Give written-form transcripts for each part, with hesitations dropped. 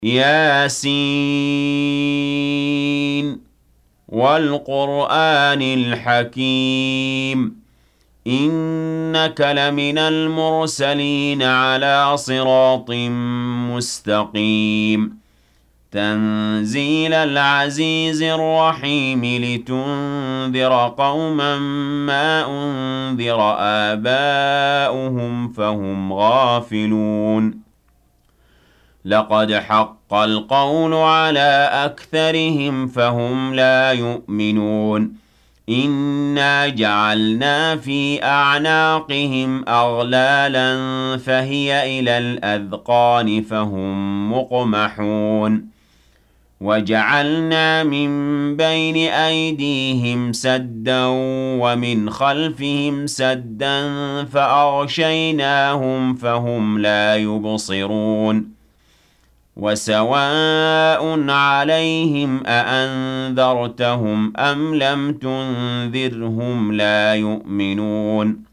ياسين والقرآن الحكيم إنك لمن المرسلين على صراط مستقيم تنزيل العزيز الرحيم لتنذر قوما ما أنذر آباؤهم فهم غافلون لقد حق القول على أكثرهم فهم لا يؤمنون إنا جعلنا في أعناقهم أغلالا فهي إلى الأذقان فهم مقمحون وجعلنا من بين أيديهم سدا ومن خلفهم سدا فأغشيناهم فهم لا يبصرون وسواء عليهم أأنذرتهم أم لم تنذرهم لا يؤمنون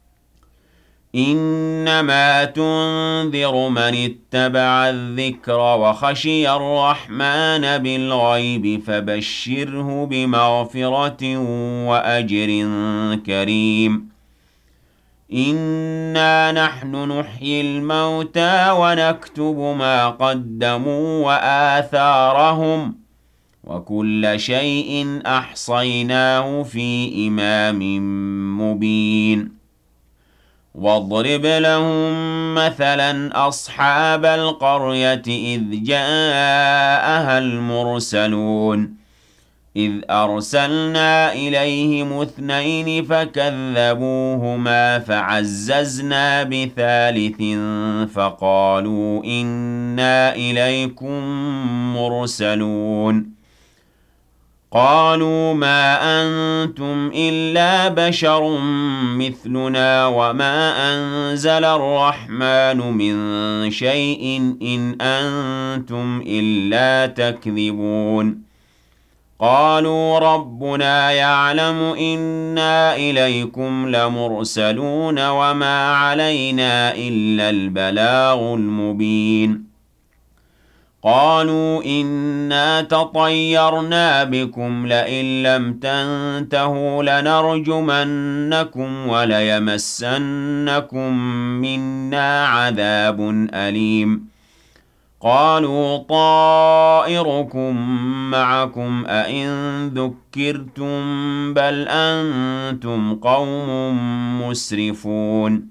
إنما تنذر من اتبع الذكر وخشي الرحمن بالغيب فبشره بمغفرة وأجر كريم إنا نحن نحيي الموتى ونكتب ما قدموا وآثارهم وكل شيء أحصيناه في إمام مبين واضرب لهم مثلا أصحاب القرية إذ جاءها المرسلون إذ أرسلنا إليهم اثنين فكذبوهما فعززنا بثالث فقالوا إنا إليكم مرسلون قالوا ما أنتم إلا بشر مثلنا وما أنزل الرحمن من شيء إن أنتم إلا تكذبون قالوا ربنا يعلم إنا إليكم لمرسلون وما علينا إلا البلاغ المبين قالوا إنا تطيرنا بكم لئن لم تنتهوا لنرجمنكم وليمسنكم منا عذاب أليم قالوا طائركم معكم أئن ذكرتم بل أنتم قوم مسرفون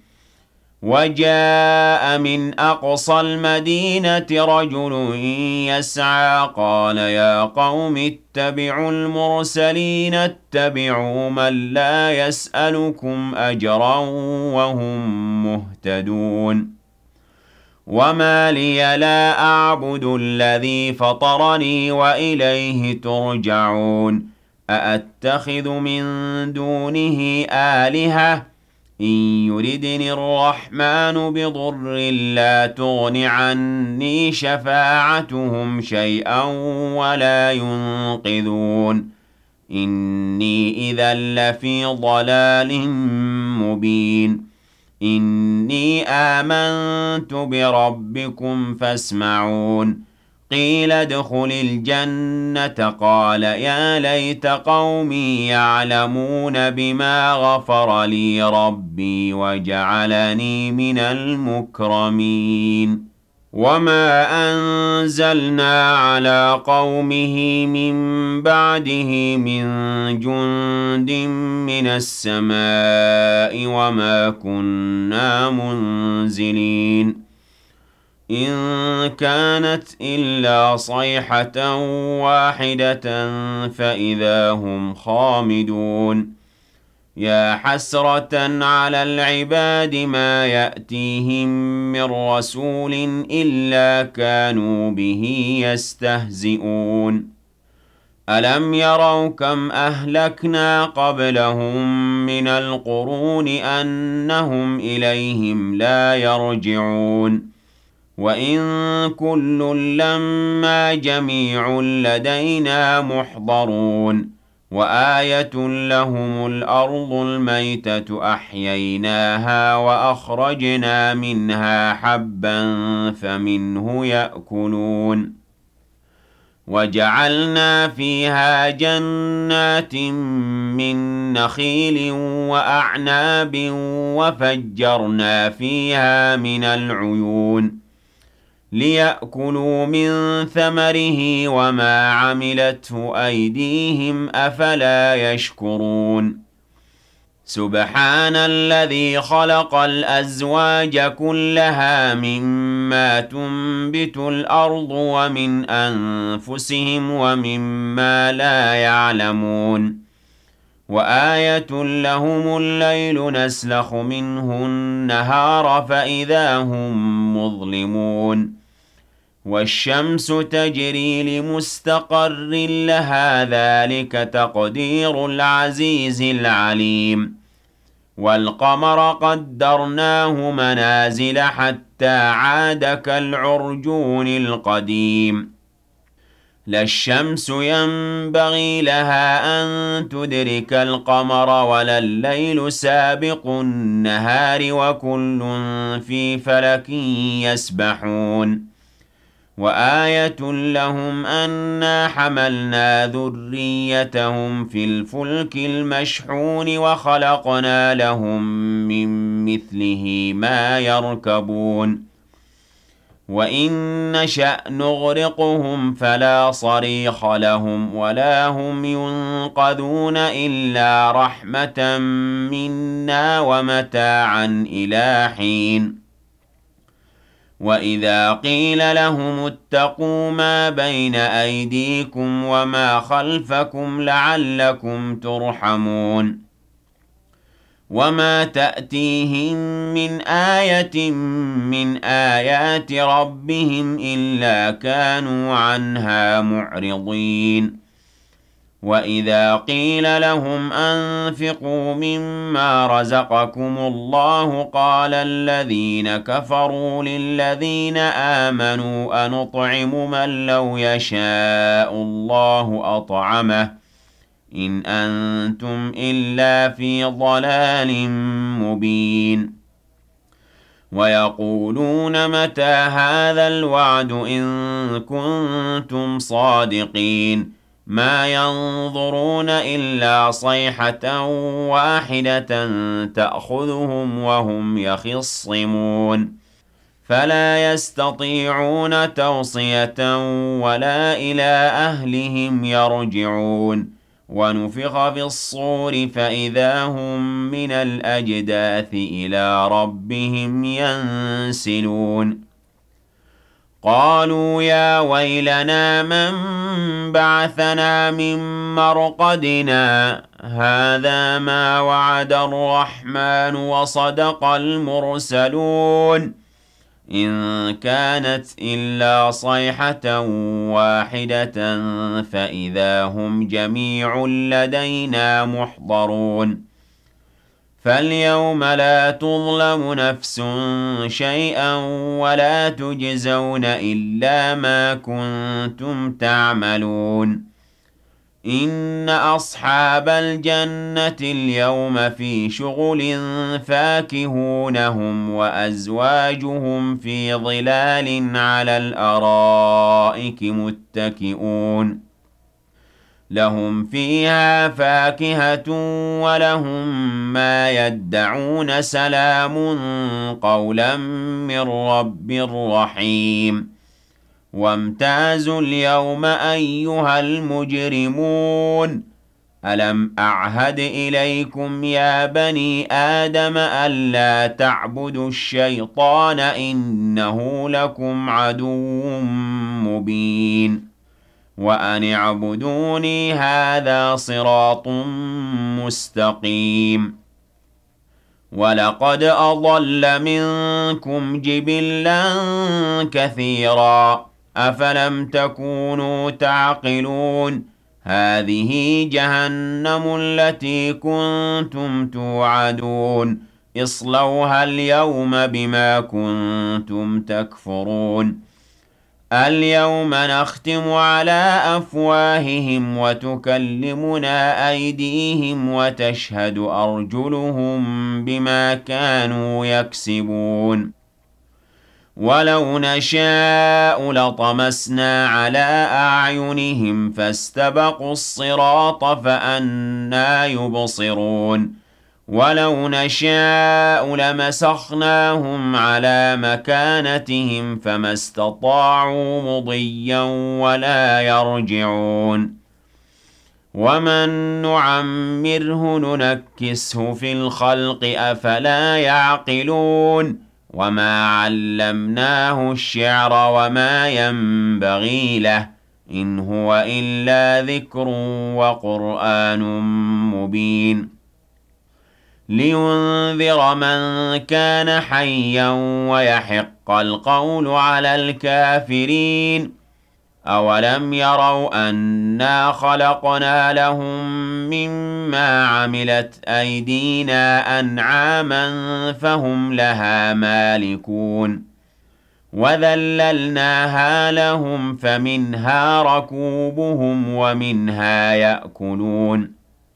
وجاء من أقصى المدينة رجل يسعى قال يا قوم اتبعوا المرسلين اتبعوا من لا يسألكم أجرا وهم مهتدون وما لي لا أعبد الذي فطرني وإليه ترجعون أأتخذ من دونه آلهة إن يردني الرحمن بضر لا تغن عني شفاعتهم شيئا ولا ينقذون إني إذا لفي ضلال مبين إني آمنت بربكم فاسمعون قيل ادخل الجنة قال يا ليت قومي يعلمون بما غفر لي ربي وجعلني من المكرمين وما أنزلنا على قومه من بعده من جند من السماء وما كنا منزلين إن كانت إلا صيحة واحدة فإذا هم خامدون يا حسرة على العباد ما يأتيهم من رسول إلا كانوا به يستهزئون ألم يروا كم أهلكنا قبلهم من القرون أنهم إليهم لا يرجعون وإن كل لما جميع لدينا محضرون وآية لهم الأرض الميتة أحييناها وأخرجنا منها حبا فمنه يأكلون وجعلنا فيها جنات من نخيل وأعناب وفجرنا فيها من العيون ليأكلوا من ثمره وما عملته أيديهم أفلا يشكرون سبحان الذي خلق الأزواج كلها مما تنبت الأرض ومن أنفسهم ومما لا يعلمون وآية لهم الليل نسلخ منه النهار فإذا هم مظلمون والشمس تجري لمستقر لها ذلك تقدير العزيز العليم والقمر قدرناه منازل حتى عاد كالعرجون القديم لا الشمس ينبغي لها أن تدرك القمر ولا الليل سابق النهار وكل في فلك يسبحون وآية لهم أنا حملنا ذريتهم في الفلك المشحون وخلقنا لهم من مثله ما يركبون وإن نشأ نغرقهم فلا صريخ لهم ولا هم ينقذون إلا رحمة منا ومتاعا إلى حين وإذا قيل لهم اتقوا ما بين أيديكم وما خلفكم لعلكم ترحمون وما تأتيهم من آية من آيات ربهم إلا كانوا عنها معرضين وإذا قيل لهم أنفقوا مما رزقكم الله قال الذين كفروا للذين آمنوا أنطعم من لو يشاء الله أطعمه إن أنتم إلا في ضلال مبين ويقولون متى هذا الوعد إن كنتم صادقين ما ينظرون إلا صيحة واحدة تأخذهم وهم يخصمون فلا يستطيعون توصية ولا إلى أهلهم يرجعون ونفخ في الصور فإذا هم من الأجداث إلى ربهم ينسلون قالوا يا ويلنا من بعثنا من مرقدنا هذا ما وعد الرحمن وصدق المرسلون إن كانت إلا صيحة واحدة فإذا هم جميع لدينا محضرون فاليوم لا تظلم نفس شيئا ولا تجزون إلا ما كنتم تعملون إن أصحاب الجنة اليوم في شغل فاكهون هم وأزواجهم في ظلال على الأرائك متكئون لهم فيها فاكهة ولهم ما يدعون سلام قولا من رب رحيم وامتازوا اليوم أيها المجرمون ألم أعهد إليكم يا بني آدم ألا تعبدوا الشيطان إنه لكم عدو مبين وأن اعبدوني هذا صراط مستقيم ولقد أضل منكم جبلا كثيرا أفلم تكونوا تعقلون هذه جهنم التي كنتم توعدون اصلوها اليوم بما كنتم تكفرون اليوم نختم على أفواههم وتكلمنا أيديهم وتشهد أرجلهم بما كانوا يكسبون ولو نشاء لطمسنا على أعينهم فاستبقوا الصراط فأنى يبصرون ولو نشاء لمسخناهم على مكانتهم فما استطاعوا مضيا ولا يرجعون ومن نعمره ننكسه في الخلق أفلا يعقلون وما علمناه الشعر وما ينبغي له إن هو إلا ذكر وقرآن مبين لينذر من كان حيا ويحق القول على الكافرين أولم يروا أنا خلقنا لهم مما عملت أيدينا أنعاما فهم لها مالكون وذللناها لهم فمنها ركوبهم ومنها يأكلون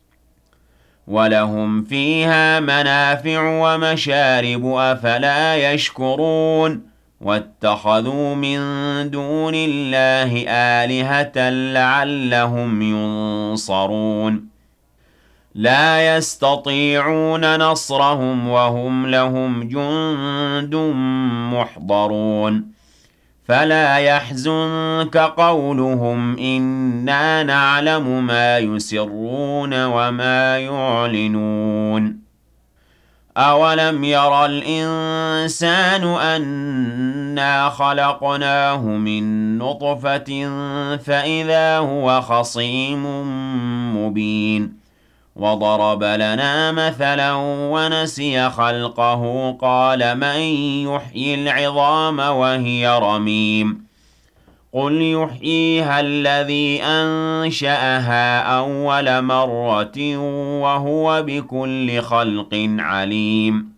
ولهم فيها منافع ومشارب أفلا يشكرون واتخذوا من دون الله آلهة لعلهم ينصرون لا يستطيعون نصرهم وهم لهم جند محضرون فلا يحزنك قولهم إنا نعلم ما يسرون وما يعلنون أولم ير الإنسان أنا خلقناه من نطفة فإذا هو خصيم مبين وضرب لنا مثلا ونسي خلقه قال من يحيي العظام وهي رميم قل يحييها الذي أنشأها أول مرة وهو بكل خلق عليم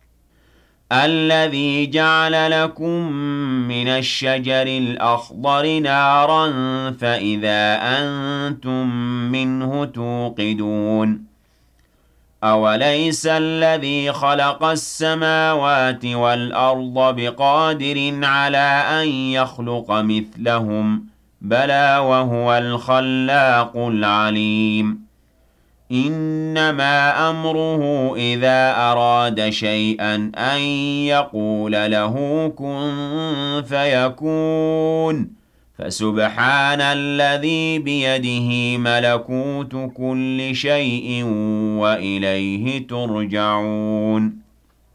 الذي جعل لكم من الشجر الأخضر نارا فإذا أنتم منه توقدون أوليس الذي خلق السماوات والأرض بقادر على أن يخلق مثلهم بلى وهو الخلاق العليم إنما أمره إذا أراد شيئا أن يقول له كن فيكون فسبحان الذي بيده ملكوت كل شيء وإليه ترجعون